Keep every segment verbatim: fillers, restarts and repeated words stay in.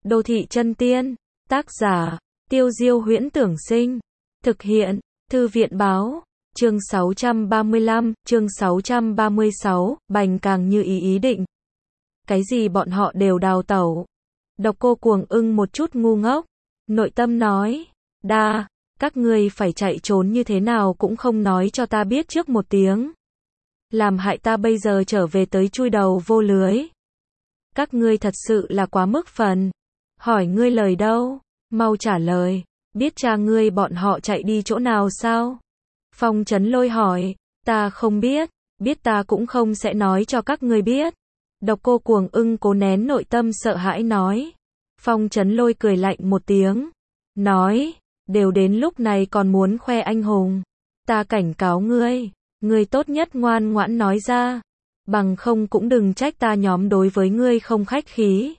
Đô thị chân tiên, tác giả, Tiêu Diêu Huyễn Tưởng Sinh, thực hiện, Thư viện Báo, chương sáu trăm ba mươi lăm, chương sáu trăm ba mươi sáu, bành càng như ý ý định. Cái gì bọn họ đều đào tẩu. Độc Cô Cuồng Ưng một chút ngu ngốc, nội tâm nói, đa, các ngươi phải chạy trốn như thế nào cũng không nói cho ta biết trước một tiếng. Làm hại ta bây giờ trở về tới chui đầu vô lưới. Các ngươi thật sự là quá mức phần. Hỏi ngươi lời đâu? Mau trả lời. Biết cha ngươi bọn họ chạy đi chỗ nào sao? Phong Chấn Lôi hỏi. Ta không biết. Biết ta cũng không sẽ nói cho các ngươi biết. Độc Cô Cuồng Ưng cố nén nội tâm sợ hãi nói. Phong Chấn Lôi cười lạnh một tiếng. Nói. Đều đến lúc này còn muốn khoe anh hùng. Ta cảnh cáo ngươi. Ngươi tốt nhất ngoan ngoãn nói ra. Bằng không cũng đừng trách ta nhóm đối với ngươi không khách khí.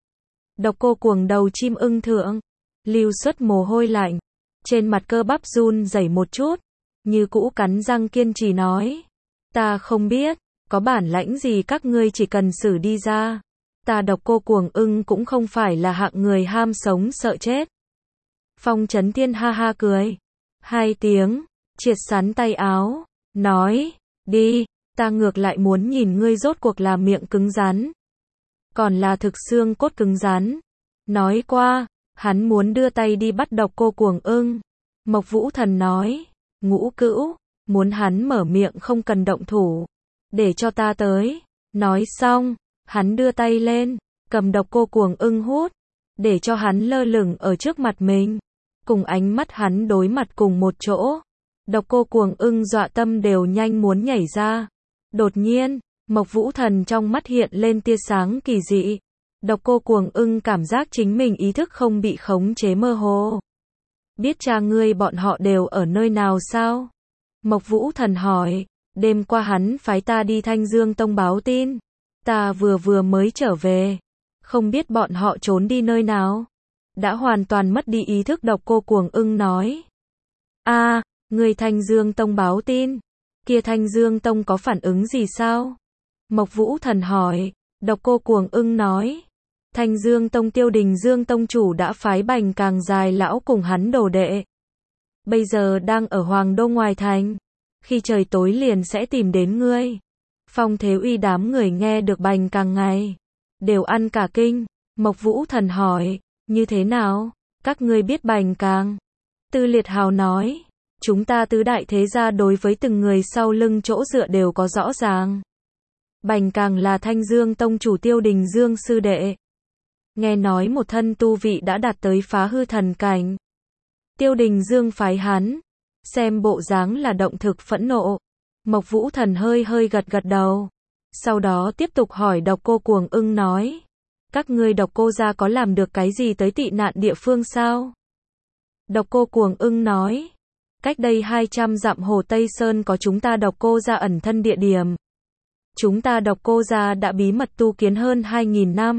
Độc Cô Cuồng đầu chim ưng thượng. Lưu xuất mồ hôi lạnh. Trên mặt cơ bắp run rẩy một chút. Như cũ cắn răng kiên trì nói. Ta không biết. Có bản lãnh gì các ngươi chỉ cần xử đi ra. Ta Độc Cô Cuồng Ưng cũng không phải là hạng người ham sống sợ chết. Phong Chấn Tiên ha ha cười. Hai tiếng. Triệt sắn tay áo. Nói. Đi. Ta ngược lại muốn nhìn ngươi rốt cuộc là miệng cứng rắn. Còn là thực xương cốt cứng rắn. Nói qua. Hắn muốn đưa tay đi bắt Độc Cô Cuồng Ưng. Mộc Vũ Thần nói. Ngũ Cữu. Muốn hắn mở miệng không cần động thủ. Để cho ta tới. Nói xong. Hắn đưa tay lên. Cầm Độc Cô Cuồng Ưng hút. Để cho hắn lơ lửng ở trước mặt mình. Cùng ánh mắt hắn đối mặt cùng một chỗ. Độc Cô Cuồng Ưng dọa tâm đều nhanh muốn nhảy ra. Đột nhiên, Mộc Vũ Thần trong mắt hiện lên tia sáng kỳ dị. Độc Cô Cuồng Ưng cảm giác chính mình ý thức không bị khống chế mơ hồ. Biết cha ngươi bọn họ đều ở nơi nào sao? Mộc Vũ Thần hỏi. Đêm qua hắn phái ta đi Thanh Dương Tông báo tin. Ta vừa vừa mới trở về. Không biết bọn họ trốn đi nơi nào. Đã hoàn toàn mất đi ý thức. Độc Cô Cuồng Ưng nói. A, người Thanh Dương Tông báo tin. Kia Thanh Dương Tông có phản ứng gì sao? Mộc Vũ Thần hỏi. Độc Cô Cuồng Ưng nói. Thanh Dương Tông Tiêu Đình Dương Tông chủ đã phái Bành Càng dài lão cùng hắn đồ đệ. Bây giờ đang ở Hoàng Đô ngoài thành. Khi trời tối liền sẽ tìm đến ngươi. Phong Thế Uy đám người nghe được Bành Càng ngày. Đều ăn cả kinh. Mộc Vũ Thần hỏi. Như thế nào? Các ngươi biết Bành Càng? Tư Liệt Hào nói. Chúng ta tứ đại thế gia đối với từng người sau lưng chỗ dựa đều có rõ ràng. Bành Càng là Thanh Dương Tông chủ Tiêu Đình Dương sư đệ. Nghe nói một thân tu vị đã đạt tới phá hư thần cảnh. Tiêu Đình Dương phái hắn. Xem bộ dáng là động thực phẫn nộ. Mộc Vũ Thần hơi hơi gật gật đầu. Sau đó tiếp tục hỏi Độc Cô Cuồng Ưng nói. Các ngươi Độc Cô gia có làm được cái gì tới tị nạn địa phương sao? Độc Cô Cuồng Ưng nói. Cách đây hai trăm dặm Hồ Tây Sơn có chúng ta Độc Cô gia ẩn thân địa điểm. Chúng ta Độc Cô gia đã bí mật tu kiến hơn hai nghìn năm.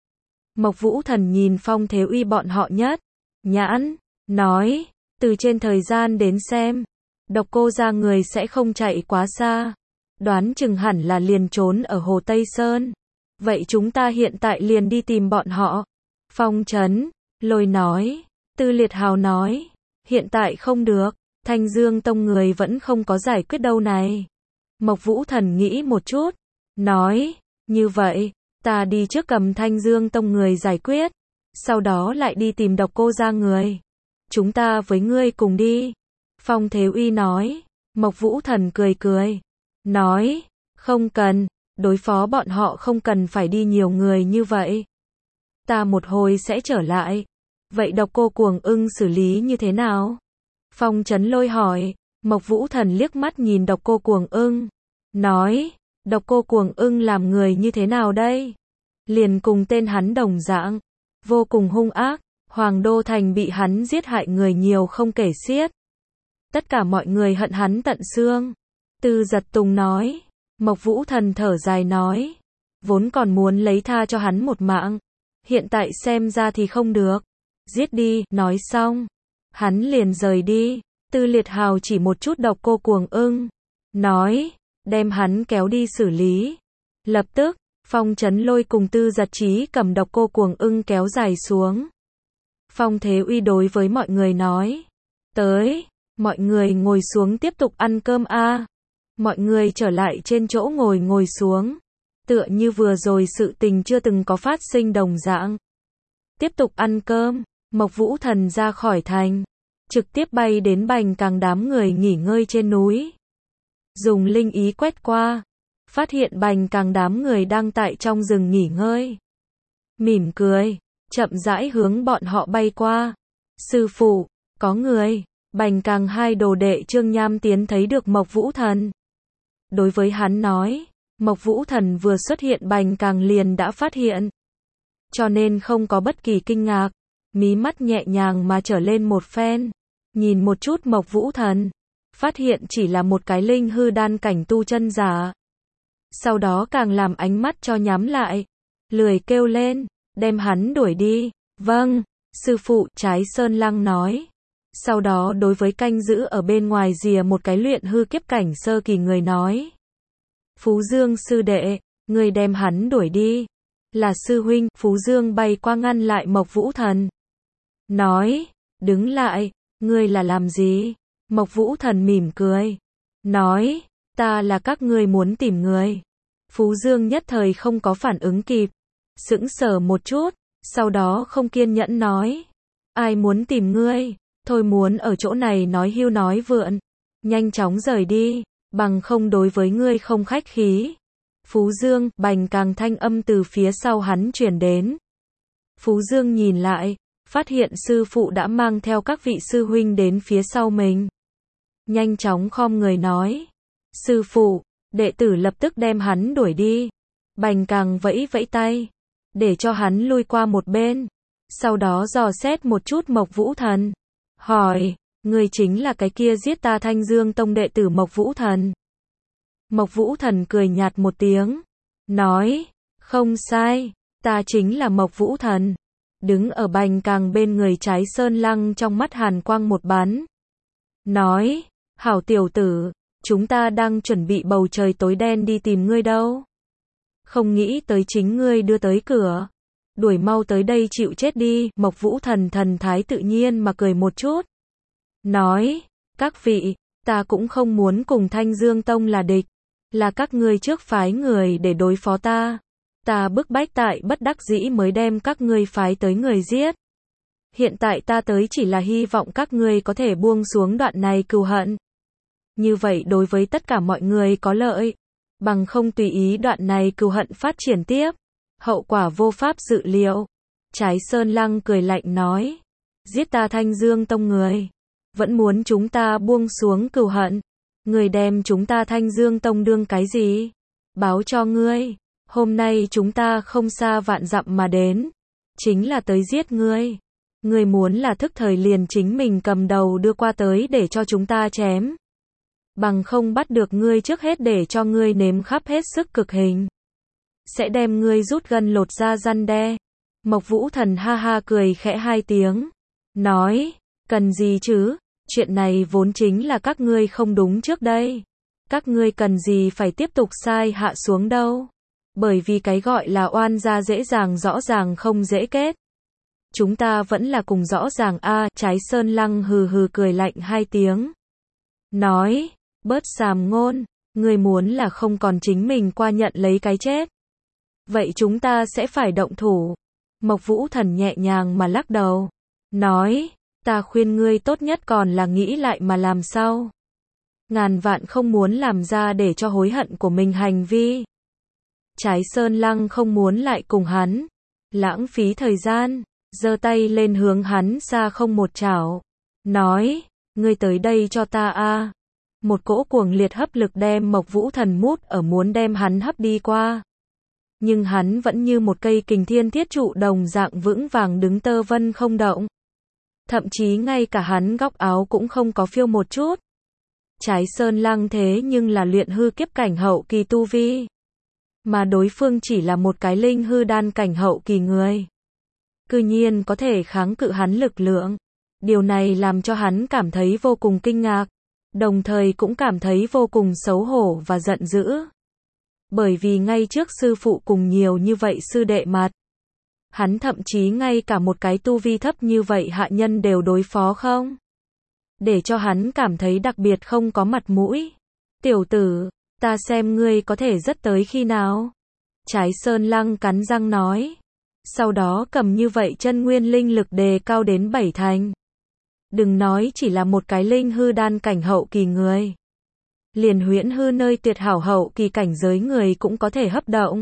Mộc Vũ Thần nhìn Phong Thế Uy bọn họ nhất. Nhãn. Nói. Từ trên thời gian đến xem. Độc Cô gia người sẽ không chạy quá xa. Đoán chừng hẳn là liền trốn ở Hồ Tây Sơn. Vậy chúng ta hiện tại liền đi tìm bọn họ. Phong Chấn Lôi nói. Tư Liệt Hào nói. Hiện tại không được. Thanh Dương Tông người vẫn không có giải quyết đâu này. Mộc Vũ Thần nghĩ một chút. Nói. Như vậy. Ta đi trước cầm Thanh Dương Tông người giải quyết. Sau đó lại đi tìm Độc Cô gia người. Chúng ta với ngươi cùng đi. Phong Thế Uy nói. Mộc Vũ Thần cười cười. Nói. Không cần. Đối phó bọn họ không cần phải đi nhiều người như vậy. Ta một hồi sẽ trở lại. Vậy Độc Cô Cuồng Ưng xử lý như thế nào? Phong Chấn Lôi hỏi. Mộc Vũ Thần liếc mắt nhìn Độc Cô Cuồng Ưng. Nói. Độc Cô Cuồng Ưng làm người như thế nào đây? Liền cùng tên hắn đồng dạng. Vô cùng hung ác. Hoàng Đô Thành bị hắn giết hại người nhiều không kể xiết. Tất cả mọi người hận hắn tận xương. Tư Giật Tùng nói. Mộc Vũ Thần thở dài nói. Vốn còn muốn lấy tha cho hắn một mạng. Hiện tại xem ra thì không được. Giết đi. Nói xong. Hắn liền rời đi. Tư Liệt Hào chỉ một chút Độc Cô Cuồng Ưng. Nói. Đem hắn kéo đi xử lý. Lập tức. Phong Chấn Lôi cùng Tư Giật Trí cầm độc cô cuồng ưng kéo dài xuống. Phong Thế Uy đối với mọi người nói. Tới, mọi người ngồi xuống tiếp tục ăn cơm a. Mọi người trở lại trên chỗ ngồi ngồi xuống. Tựa như vừa rồi sự tình chưa từng có phát sinh đồng dạng. Tiếp tục ăn cơm, Mộc Vũ Thần ra khỏi thành. Trực tiếp bay đến Bành Càng đám người nghỉ ngơi trên núi. Dùng linh ý quét qua. Phát hiện Bành Càng đám người đang tại trong rừng nghỉ ngơi. Mỉm cười, chậm rãi hướng bọn họ bay qua. Sư phụ, có người. Bành Càng hai đồ đệ Trương Nham Tiến thấy được Mộc Vũ Thần. Đối với hắn nói, Mộc Vũ Thần vừa xuất hiện Bành Càng liền đã phát hiện. Cho nên không có bất kỳ kinh ngạc, mí mắt nhẹ nhàng mà trở lên một phen. Nhìn một chút Mộc Vũ Thần, phát hiện chỉ là một cái linh hư đan cảnh tu chân giả. Sau đó càng làm ánh mắt cho nhắm lại, lười kêu lên, đem hắn đuổi đi. Vâng, sư phụ, Trái Sơn Lăng nói. Sau đó đối với canh giữ ở bên ngoài rìa một cái luyện hư kiếp cảnh sơ kỳ người nói. Phú Dương sư đệ, người đem hắn đuổi đi. Là sư huynh. Phú Dương bay qua ngăn lại Mộc Vũ Thần. Nói, đứng lại, ngươi là làm gì? Mộc Vũ Thần mỉm cười. Nói, ta là các ngươi muốn tìm người. Phú Dương nhất thời không có phản ứng kịp. Sững sờ một chút, sau đó không kiên nhẫn nói. Ai muốn tìm ngươi? Thôi muốn ở chỗ này nói hưu nói vượn. Nhanh chóng rời đi, bằng không đối với ngươi không khách khí. Phú Dương, Bành Càng thanh âm từ phía sau hắn truyền đến. Phú Dương nhìn lại, phát hiện sư phụ đã mang theo các vị sư huynh đến phía sau mình. Nhanh chóng khom người nói. Sư phụ, đệ tử lập tức đem hắn đuổi đi. Bành Càng vẫy vẫy tay, để cho hắn lui qua một bên. Sau đó dò xét một chút Mộc Vũ Thần. Hỏi, người chính là cái kia giết ta Thanh Dương Tông đệ tử Mộc Vũ Thần. Mộc Vũ Thần cười nhạt một tiếng. Nói, không sai, ta chính là Mộc Vũ Thần. Đứng ở Bành Càng bên người Trái Sơn Lăng trong mắt hàn quang một bắn. Nói, hảo tiểu tử, chúng ta đang chuẩn bị bầu trời tối đen đi tìm ngươi đâu. Không nghĩ tới chính ngươi đưa tới cửa. Đuổi mau tới đây chịu chết đi. Mộc Vũ Thần thần thái tự nhiên mà cười một chút. Nói, các vị, ta cũng không muốn cùng Thanh Dương Tông là địch. Là các ngươi trước phái người để đối phó ta. Ta bức bách tại bất đắc dĩ mới đem các ngươi phái tới người giết. Hiện tại ta tới chỉ là hy vọng các ngươi có thể buông xuống đoạn này cừu hận. Như vậy đối với tất cả mọi người có lợi. Bằng không tùy ý đoạn này cừu hận phát triển tiếp. Hậu quả vô pháp dự liệu. Trái Sơn Lăng cười lạnh nói. Giết ta Thanh Dương Tông người. Vẫn muốn chúng ta buông xuống cừu hận. Người đem chúng ta Thanh Dương Tông đương cái gì? Báo cho ngươi. Hôm nay chúng ta không xa vạn dặm mà đến. Chính là tới giết ngươi. Ngươi muốn là thức thời liền chính mình cầm đầu đưa qua tới để cho chúng ta chém. Bằng không bắt được ngươi trước hết để cho ngươi nếm khắp hết sức cực hình. Sẽ đem ngươi rút gân lột ra răn đe. Mộc Vũ Thần ha ha cười khẽ hai tiếng. Nói, cần gì chứ? Chuyện này vốn chính là các ngươi không đúng trước đây. Các ngươi cần gì phải tiếp tục sai hạ xuống đâu. Bởi vì cái gọi là oan gia dễ dàng rõ ràng không dễ kết. Chúng ta vẫn là cùng rõ ràng a. À, Trái Sơn Lăng hừ hừ cười lạnh hai tiếng. Nói, bớt sàm ngôn, ngươi muốn là không còn chính mình qua nhận lấy cái chết. Vậy chúng ta sẽ phải động thủ. Mộc Vũ Thần nhẹ nhàng mà lắc đầu. Nói, ta khuyên ngươi tốt nhất còn là nghĩ lại mà làm sao. Ngàn vạn không muốn làm ra để cho hối hận của mình hành vi. Trái Sơn Lăng không muốn lại cùng hắn lãng phí thời gian, giơ tay lên hướng hắn xa không một chảo. Nói, ngươi tới đây cho ta a. Một cỗ cuồng liệt hấp lực đem Mộc Vũ Thần mút ở muốn đem hắn hấp đi qua. Nhưng hắn vẫn như một cây kình thiên thiết trụ đồng dạng vững vàng đứng tơ vân không động. Thậm chí ngay cả hắn góc áo cũng không có phiêu một chút. Trái Sơn Lăng thế nhưng là luyện hư kiếp cảnh hậu kỳ tu vi. Mà đối phương chỉ là một cái linh hư đan cảnh hậu kỳ người. Cư nhiên có thể kháng cự hắn lực lượng. Điều này làm cho hắn cảm thấy vô cùng kinh ngạc. Đồng thời cũng cảm thấy vô cùng xấu hổ và giận dữ. Bởi vì ngay trước sư phụ cùng nhiều như vậy sư đệ mặt, hắn thậm chí ngay cả một cái tu vi thấp như vậy hạ nhân đều đối phó không? Để cho hắn cảm thấy đặc biệt không có mặt mũi. Tiểu tử, ta xem ngươi có thể rất tới khi nào? Trái Sơn Lăng cắn răng nói. Sau đó cầm như vậy chân nguyên linh lực đề cao đến bảy thành. Đừng nói chỉ là một cái linh hư đan cảnh hậu kỳ người. Liền huyễn hư nơi tuyệt hảo hậu kỳ cảnh giới người cũng có thể hấp động.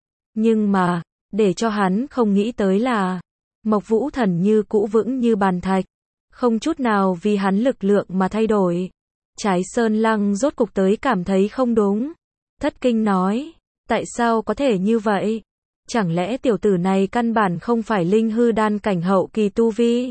Nhưng mà, để cho hắn không nghĩ tới là, Mộc Vũ Thần như cũ vững như bàn thạch, không chút nào vì hắn lực lượng mà thay đổi. Trái Sơn Lăng rốt cục tới cảm thấy không đúng. Thất kinh nói, tại sao có thể như vậy? Chẳng lẽ tiểu tử này căn bản không phải linh hư đan cảnh hậu kỳ tu vi?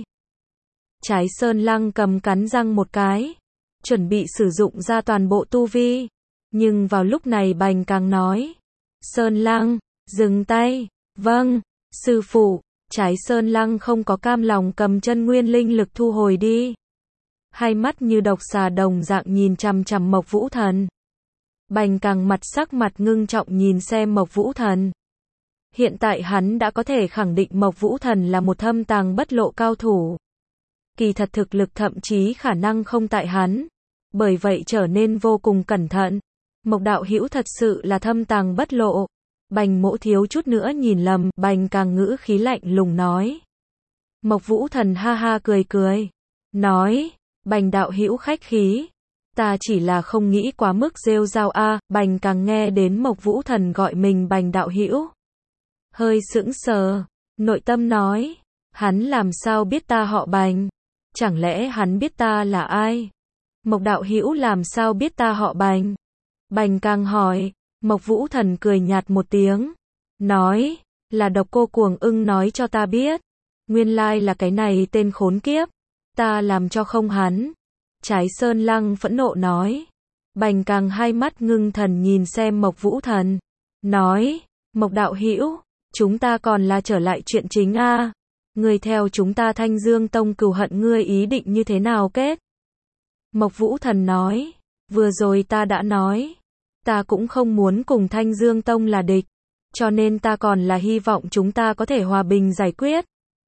Trái Sơn Lăng cầm cắn răng một cái, chuẩn bị sử dụng ra toàn bộ tu vi. Nhưng vào lúc này Bành Càng nói, Sơn Lăng, dừng tay. Vâng, sư phụ. Trái Sơn Lăng không có cam lòng cầm chân nguyên linh lực thu hồi đi. Hai mắt như độc xà đồng dạng nhìn chằm chằm Mộc Vũ Thần. Bành Càng mặt sắc mặt ngưng trọng nhìn xem Mộc Vũ Thần. Hiện tại hắn đã có thể khẳng định Mộc Vũ Thần là một thâm tàng bất lộ cao thủ. Kỳ thật thực lực thậm chí khả năng không tại hắn. Bởi vậy trở nên vô cùng cẩn thận. Mộc đạo hữu thật sự là thâm tàng bất lộ. Bành Mỗ thiếu chút nữa nhìn lầm. Bành Càng ngữ khí lạnh lùng nói. Mộc Vũ Thần ha ha cười cười. Nói, Bành đạo hữu khách khí. Ta chỉ là không nghĩ quá mức rêu rao a. Bành Càng nghe đến Mộc Vũ Thần gọi mình Bành đạo hữu, hơi sững sờ, nội tâm nói, hắn làm sao biết ta họ Bành? Chẳng lẽ hắn biết ta là ai? Mộc đạo hữu làm sao biết ta họ Bành? Bành Càng hỏi. Mộc Vũ Thần cười nhạt một tiếng, nói, là độc cô Cuồng Ưng nói cho ta biết. Nguyên lai là cái này tên khốn kiếp, ta làm cho không hắn. Trái Sơn Lăng phẫn nộ nói. Bành Càng hai mắt ngưng thần nhìn xem Mộc Vũ Thần, nói, Mộc đạo hữu, chúng ta còn là trở lại chuyện chính a. Ngươi theo chúng ta Thanh Dương Tông cừu hận ngươi ý định như thế nào kết? Mộc Vũ Thần nói, vừa rồi ta đã nói, ta cũng không muốn cùng Thanh Dương Tông là địch, cho nên ta còn là hy vọng chúng ta có thể hòa bình giải quyết.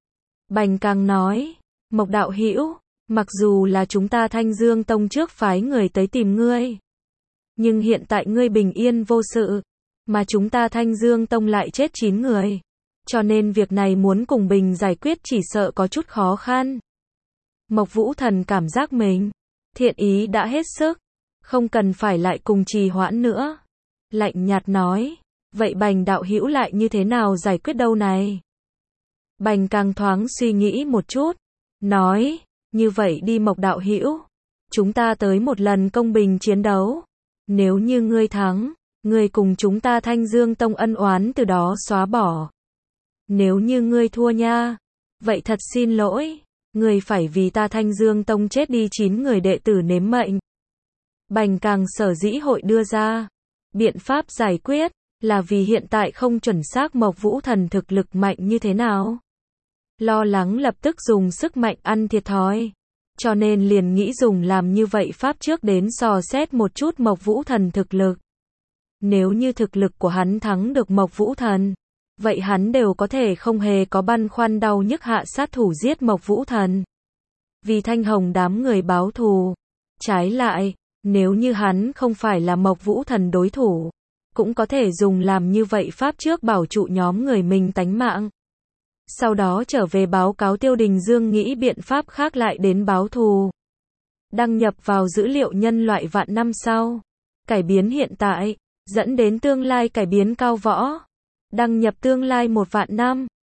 Bành Càng nói, Mộc đạo hữu, mặc dù là chúng ta Thanh Dương Tông trước phái người tới tìm ngươi, nhưng hiện tại ngươi bình yên vô sự, mà chúng ta Thanh Dương Tông lại chết chín người, cho nên việc này muốn cùng bình giải quyết chỉ sợ có chút khó khăn. Mộc Vũ Thần cảm giác mình, thiện ý đã hết sức, không cần phải lại cùng trì hoãn nữa. Lạnh nhạt nói, vậy Bành đạo hữu lại như thế nào giải quyết đâu này? Bành Càng thoáng suy nghĩ một chút, nói, như vậy đi Mộc đạo hữu, chúng ta tới một lần công bình chiến đấu. Nếu như ngươi thắng, ngươi cùng chúng ta Thanh Dương Tông ân oán từ đó xóa bỏ. Nếu như ngươi thua nha, vậy thật xin lỗi, ngươi phải vì ta Thanh Dương Tông chết đi chín người đệ tử nếm mệnh. Bành Càng sở dĩ hội đưa ra biện pháp giải quyết, là vì hiện tại không chuẩn xác Mộc Vũ Thần thực lực mạnh như thế nào. Lo lắng lập tức dùng sức mạnh ăn thiệt thòi, cho nên liền nghĩ dùng làm như vậy pháp trước đến dò xét một chút Mộc Vũ Thần thực lực. Nếu như thực lực của hắn thắng được Mộc Vũ Thần, vậy hắn đều có thể không hề có băn khoăn đau nhức hạ sát thủ giết Mộc Vũ Thần, vì Thanh Hồng đám người báo thù. Trái lại, nếu như hắn không phải là Mộc Vũ Thần đối thủ, cũng có thể dùng làm như vậy pháp trước bảo trụ nhóm người mình tánh mạng. Sau đó trở về báo cáo Tiêu Đình Dương nghĩ biện pháp khác lại đến báo thù. Đăng nhập vào dữ liệu nhân loại vạn năm sau. Cải biến hiện tại, dẫn đến tương lai cải biến cao võ. Đăng nhập tương lai một vạn năm.